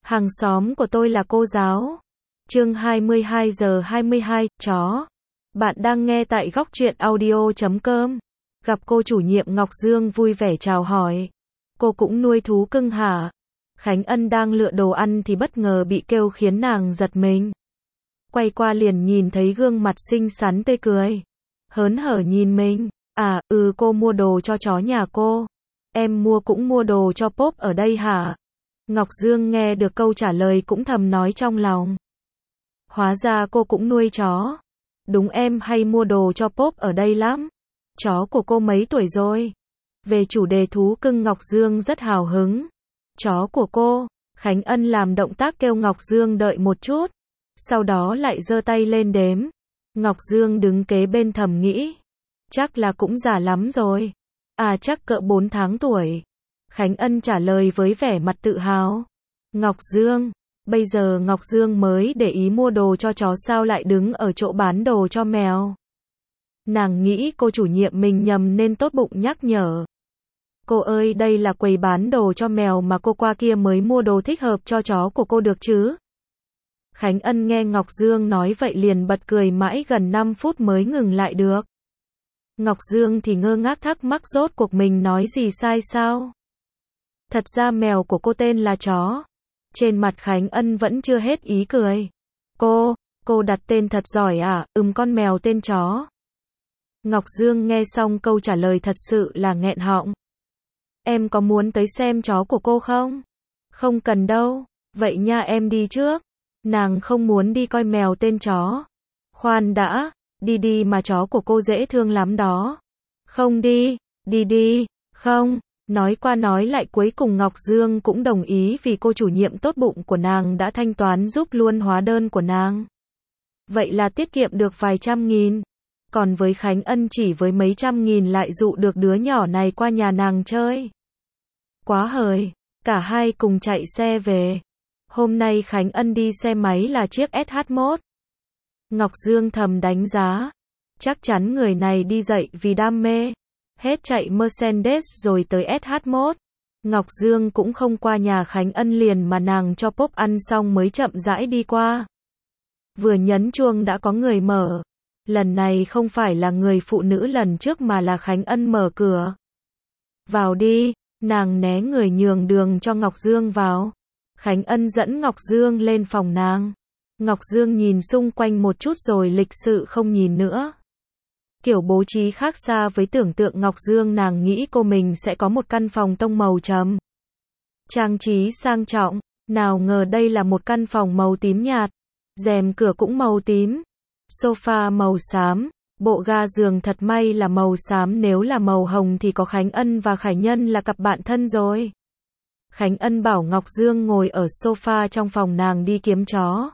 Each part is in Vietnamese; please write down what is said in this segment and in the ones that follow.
Hàng xóm của tôi là cô giáo. Chương 22 giờ 22, chó. Bạn đang nghe tại góc truyện audio.com. Gặp cô chủ nhiệm Ngọc Dương vui vẻ chào hỏi. Cô cũng nuôi thú cưng hả? Khánh Ân đang lựa đồ ăn thì bất ngờ bị kêu khiến nàng giật mình. Quay qua liền nhìn thấy gương mặt xinh xắn tươi cười. Hớn hở nhìn mình. Cô mua đồ cho chó nhà cô. Em cũng mua đồ cho Pop ở đây hả? Ngọc Dương nghe được câu trả lời cũng thầm nói trong lòng. Hóa ra cô cũng nuôi chó. Đúng, em hay mua đồ cho Pop ở đây lắm. Chó của cô mấy tuổi rồi? Về chủ đề thú cưng Ngọc Dương rất hào hứng. Chó của cô. Khánh Ân làm động tác kêu Ngọc Dương đợi một chút. Sau đó lại giơ tay lên đếm. Ngọc Dương đứng kế bên thầm nghĩ. Chắc là cũng già lắm rồi. Chắc cỡ 4 tháng tuổi. Khánh Ân trả lời với vẻ mặt tự hào. Ngọc Dương, bây giờ Ngọc Dương mới để ý mua đồ cho chó sao lại đứng ở chỗ bán đồ cho mèo. Nàng nghĩ cô chủ nhiệm mình nhầm nên tốt bụng nhắc nhở. Cô ơi, đây là quầy bán đồ cho mèo mà cô qua kia mới mua đồ thích hợp cho chó của cô được chứ? Khánh Ân nghe Ngọc Dương nói vậy liền bật cười mãi gần 5 phút mới ngừng lại được. Ngọc Dương thì ngơ ngác thắc mắc rốt cuộc mình nói gì sai sao? Thật ra mèo của cô tên là chó. Trên mặt Khánh Ân vẫn chưa hết ý cười. Cô đặt tên thật giỏi à? Con mèo tên chó. Ngọc Dương nghe xong câu trả lời thật sự là nghẹn họng. Em có muốn tới xem chó của cô không? Không cần đâu. Vậy nha, em đi trước. Nàng không muốn đi coi mèo tên chó. Khoan đã, đi mà chó của cô dễ thương lắm đó. Không đi, đi, không. Nói qua nói lại cuối cùng Ngọc Dương cũng đồng ý vì cô chủ nhiệm tốt bụng của nàng đã thanh toán giúp luôn hóa đơn của nàng. Vậy là tiết kiệm được vài trăm nghìn. Còn với Khánh Ân chỉ với mấy trăm nghìn lại dụ được đứa nhỏ này qua nhà nàng chơi. Quá hời, cả hai cùng chạy xe về. Hôm nay Khánh Ân đi xe máy là chiếc SH1. Ngọc Dương thầm đánh giá. Chắc chắn người này đi dạy vì đam mê. Hết chạy Mercedes rồi tới SH1. Ngọc Dương cũng không qua nhà Khánh Ân liền mà nàng cho Pop ăn xong mới chậm rãi đi qua. Vừa nhấn chuông đã có người mở. Lần này không phải là người phụ nữ lần trước mà là Khánh Ân mở cửa. Vào đi, nàng né người nhường đường cho Ngọc Dương vào. Khánh Ân dẫn Ngọc Dương lên phòng nàng. Ngọc Dương nhìn xung quanh một chút rồi lịch sự không nhìn nữa. Kiểu bố trí khác xa với tưởng tượng Ngọc Dương, nàng nghĩ cô mình sẽ có một căn phòng tông màu trầm. Trang trí sang trọng, nào ngờ đây là một căn phòng màu tím nhạt. Rèm cửa cũng màu tím. Sofa màu xám, bộ ga giường thật may là màu xám, nếu là màu hồng thì có Khánh Ân và Khải Nhân là cặp bạn thân rồi. Khánh Ân bảo Ngọc Dương ngồi ở sofa trong phòng nàng đi kiếm chó.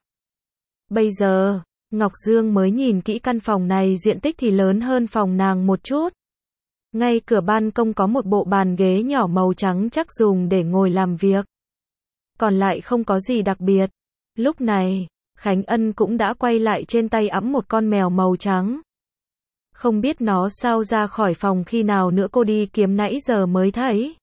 Bây giờ, Ngọc Dương mới nhìn kỹ căn phòng này, diện tích thì lớn hơn phòng nàng một chút. Ngay cửa ban công có một bộ bàn ghế nhỏ màu trắng chắc dùng để ngồi làm việc. Còn lại không có gì đặc biệt. Lúc này, Khánh Ân cũng đã quay lại trên tay ẵm một con mèo màu trắng. Không biết nó sao ra khỏi phòng khi nào nữa, cô đi kiếm nãy giờ mới thấy.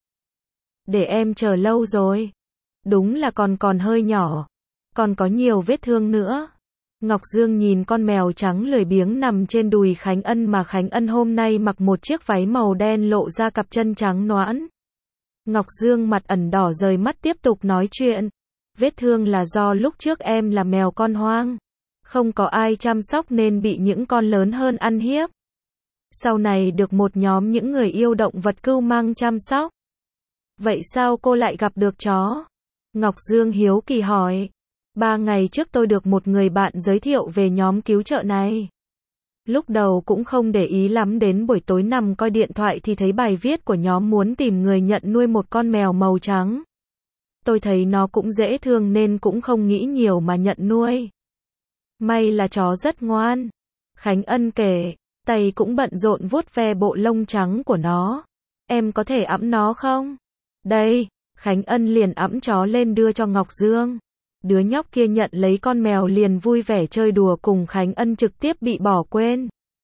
Để em chờ lâu rồi. Đúng là còn hơi nhỏ. Còn có nhiều vết thương nữa. Ngọc Dương nhìn con mèo trắng lười biếng nằm trên đùi Khánh Ân mà Khánh Ân hôm nay mặc một chiếc váy màu đen lộ ra cặp chân trắng nõn. Ngọc Dương mặt ẩn đỏ rời mắt tiếp tục nói chuyện. Vết thương là do lúc trước em là mèo con hoang. Không có ai chăm sóc nên bị những con lớn hơn ăn hiếp. Sau này được một nhóm những người yêu động vật cưu mang chăm sóc. Vậy sao cô lại gặp được chó? Ngọc Dương hiếu kỳ hỏi. 3 ngày trước tôi được một người bạn giới thiệu về nhóm cứu trợ này. Lúc đầu cũng không để ý lắm, đến buổi tối nằm coi điện thoại thì thấy bài viết của nhóm muốn tìm người nhận nuôi một con mèo màu trắng. Tôi thấy nó cũng dễ thương nên cũng không nghĩ nhiều mà nhận nuôi. May là chó rất ngoan. Khánh Ân kể, tay cũng bận rộn vuốt ve bộ lông trắng của nó. Em có thể ẵm nó không? Đây, Khánh Ân liền ẵm chó lên đưa cho Ngọc Dương. Đứa nhóc kia nhận lấy con mèo liền vui vẻ chơi đùa cùng Khánh Ân, trực tiếp bị bỏ quên.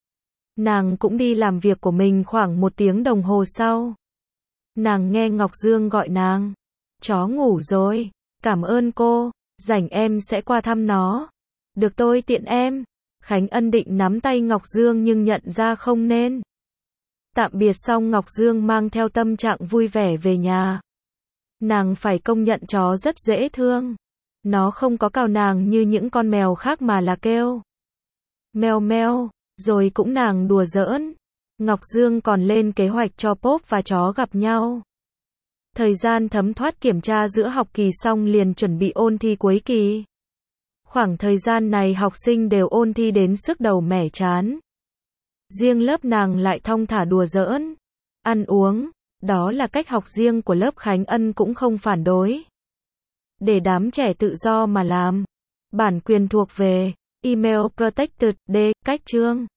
Nàng cũng đi làm việc của mình. Khoảng 1 tiếng đồng hồ sau, nàng nghe Ngọc Dương gọi nàng. Chó ngủ rồi. Cảm ơn cô, rảnh em sẽ qua thăm nó. Được tôi tiện em. Khánh Ân định nắm tay Ngọc Dương nhưng nhận ra không nên. Tạm biệt xong Ngọc Dương mang theo tâm trạng vui vẻ về nhà. Nàng phải công nhận chó rất dễ thương. Nó không có cào nàng như những con mèo khác mà là kêu meo meo, rồi cũng nàng đùa giỡn. Ngọc Dương còn lên kế hoạch cho Pop và chó gặp nhau. Thời gian thấm thoát kiểm tra giữa học kỳ xong liền chuẩn bị ôn thi cuối kỳ. Khoảng thời gian này học sinh đều ôn thi đến sức đầu mẻ trán. Riêng lớp nàng lại thong thả đùa giỡn, ăn uống, đó là cách học riêng của lớp. Khánh Ân cũng không phản đối. Để đám trẻ tự do mà làm. Bản quyền thuộc về Email Protected D. Cách chương